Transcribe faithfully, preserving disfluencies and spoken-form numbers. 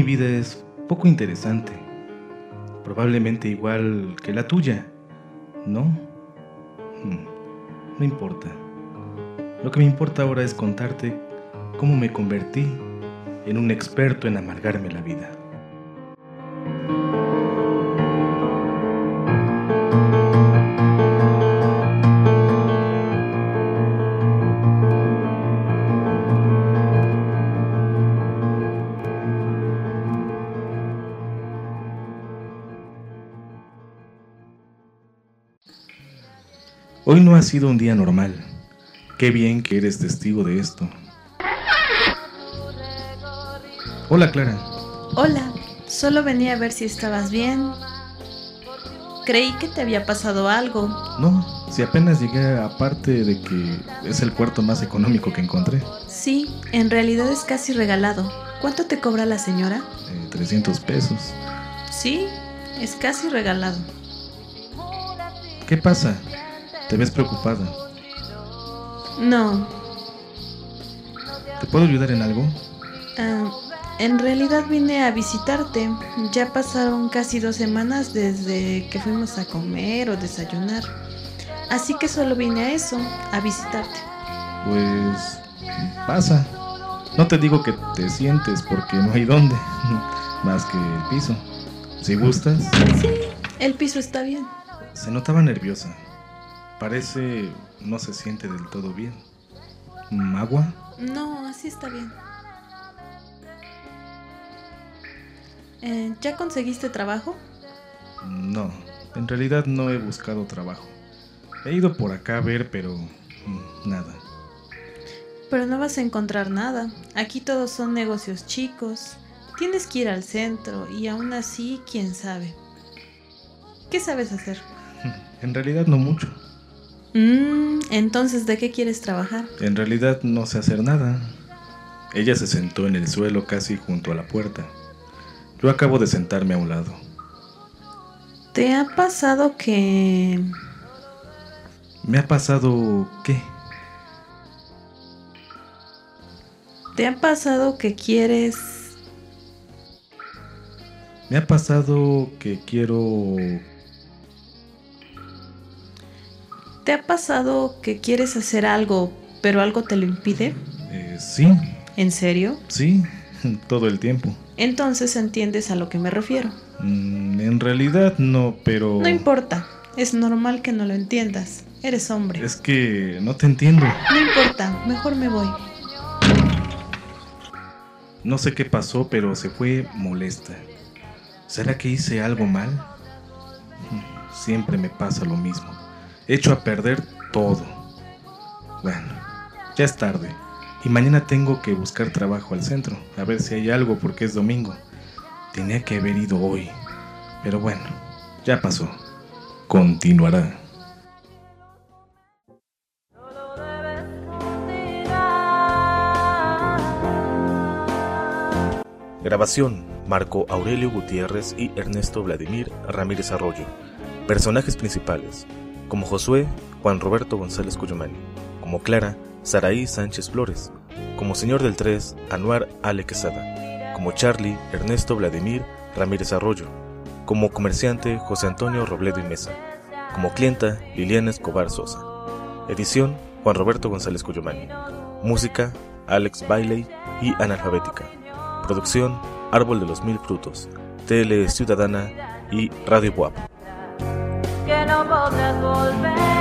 vida es poco interesante, probablemente igual que la tuya, ¿no? Hmm, no importa. Lo que me importa ahora es contarte cómo me convertí en un experto en amargarme la vida. Hoy no ha sido un día normal. Qué bien que eres testigo de esto. Hola, Clara. Hola, solo venía a ver si estabas bien. Creí que te había pasado algo. No, si apenas llegué, aparte de que es el cuarto más económico que encontré. Sí, en realidad es casi regalado. ¿Cuánto te cobra la señora? Eh, trescientos pesos. Sí, es casi regalado. ¿Qué pasa? ¿Te ves preocupada? No. ¿Te puedo ayudar en algo? Uh, en realidad vine a visitarte. Ya pasaron casi dos semanas desde que fuimos a comer o desayunar. Así que solo vine a eso, a visitarte. Pues pasa. No te digo que te sientes porque no hay dónde, más que el piso. Si gustas. Sí, el piso está bien. Se notaba nerviosa. Parece no se siente del todo bien. ¿Agua? No, así está bien. Eh, ¿Ya conseguiste trabajo? No, en realidad no he buscado trabajo. He ido por acá a ver, pero nada. Pero no vas a encontrar nada. Aquí todos son negocios chicos. Tienes que ir al centro y aún así, quién sabe. ¿Qué sabes hacer? En realidad no mucho. Mm, entonces, ¿de qué quieres trabajar? En realidad no sé hacer nada. Ella se sentó en el suelo casi junto a la puerta. Yo acabo de sentarme a un lado. ¿Te ha pasado que... ¿Me ha pasado qué? ¿Te ha pasado que quieres... Me ha pasado que quiero... ¿Te ha pasado que quieres hacer algo, pero algo te lo impide? Eh, sí. ¿En serio? Sí, todo el tiempo. Entonces entiendes a lo que me refiero. Mm, en realidad no, pero... No importa, es normal que no lo entiendas. Eres hombre. Es que no te entiendo. No importa, mejor me voy. No sé qué pasó, pero se fue molesta. ¿Será que hice algo mal? Siempre me pasa lo mismo. Echo a perder todo. Bueno, ya es tarde. Y mañana tengo que buscar trabajo al centro. A ver si hay algo porque es domingo. Tenía que haber ido hoy. Pero bueno, ya pasó. Continuará. Grabación: Marco Aurelio Gutiérrez y Ernesto Vladimir Ramírez Arroyo. Personajes principales: como Josué, Juan Roberto González Cuyumani; como Clara, Saraí Sánchez Flores; como Señor del Tres, Anuar Ale Quesada; como Charlie, Ernesto Vladimir Ramírez Arroyo; como comerciante, José Antonio Robledo y Mesa; como clienta, Liliana Escobar Sosa. Edición: Juan Roberto González Cuyumani. Música: Alex Bailey y Analfabética. Producción: Árbol de los Mil Frutos, Tele Ciudadana y Radio Buap. Que no podrás volver.